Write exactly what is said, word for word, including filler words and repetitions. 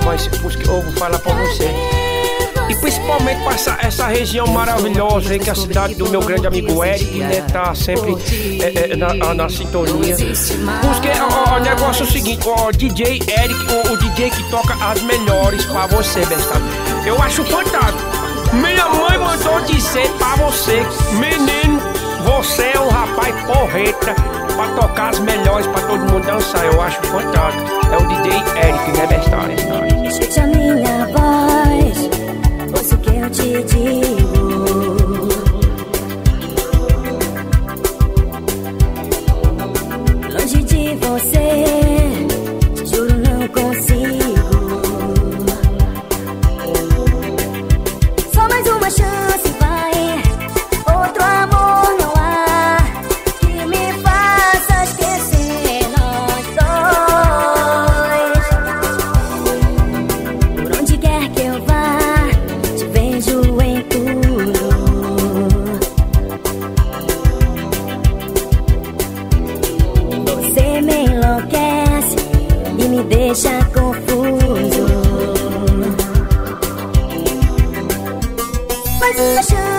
mas porque eu vou falar pra você. E principalmente pra essa, essa região maravilhosa aí, que é a cidade do meu grande amigo Eric, né? Tá sempre é, é, na, na sintonia. Porque ó, o negócio é o seguinte, ó, D J Eric, o, o D J que toca as melhores pra você, Bestado. Eu acho fantástico. Minha mãe mandou dizer pra você, menino, você é um rapaz porreta pra tocar as melhores pra todo mundo dançar. Eu acho fantástico. É o D J Eric, né, Bestado? Escute a minha voz, ouça o que eu te digo. Longe de você, te juro não consigo. Só mais uma chance, vai. Outro amor não há que me faça esquecer nós dois. Por onde quer que eu vá, te vejo em tudo. Você me enlouquece e me deixa confuso. Mas uma chance